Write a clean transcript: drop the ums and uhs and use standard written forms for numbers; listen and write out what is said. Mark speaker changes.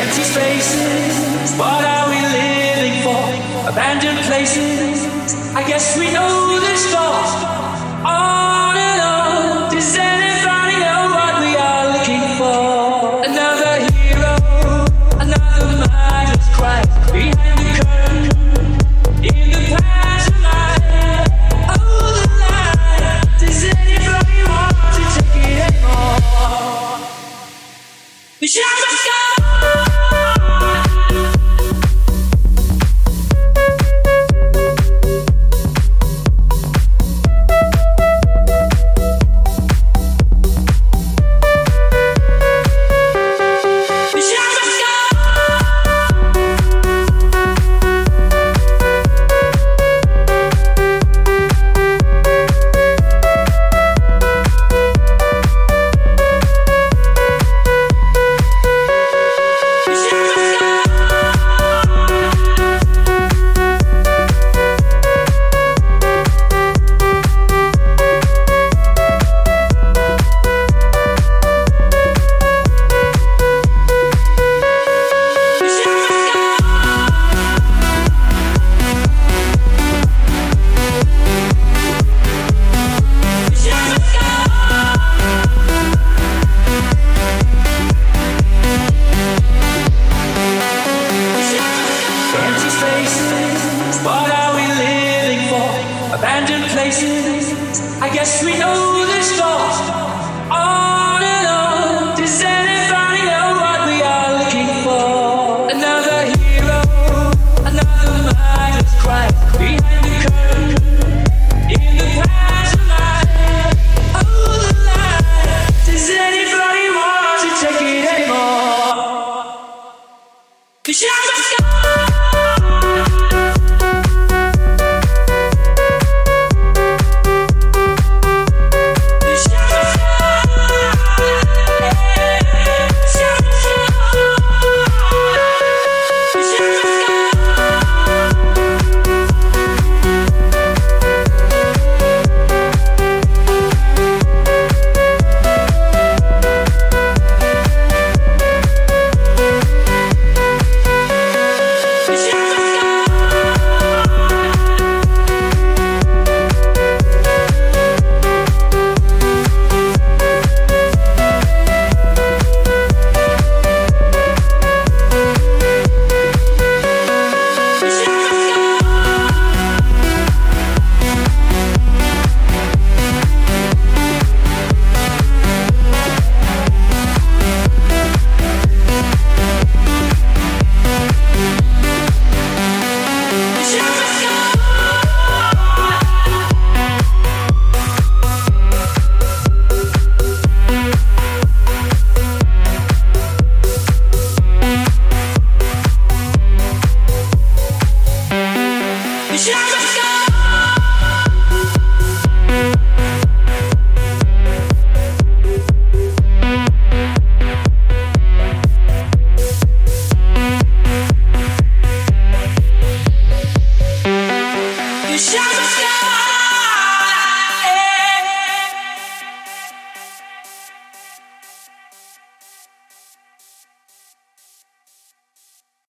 Speaker 1: empty spaces. What are we living for? Abandoned places. I guess we know the score. On and on. Does anybody know what we are looking for? Another hero, another mindless cry behind the curtain. In the pantomime, oh the line. Does anybody want to take it anymore? The shadows go.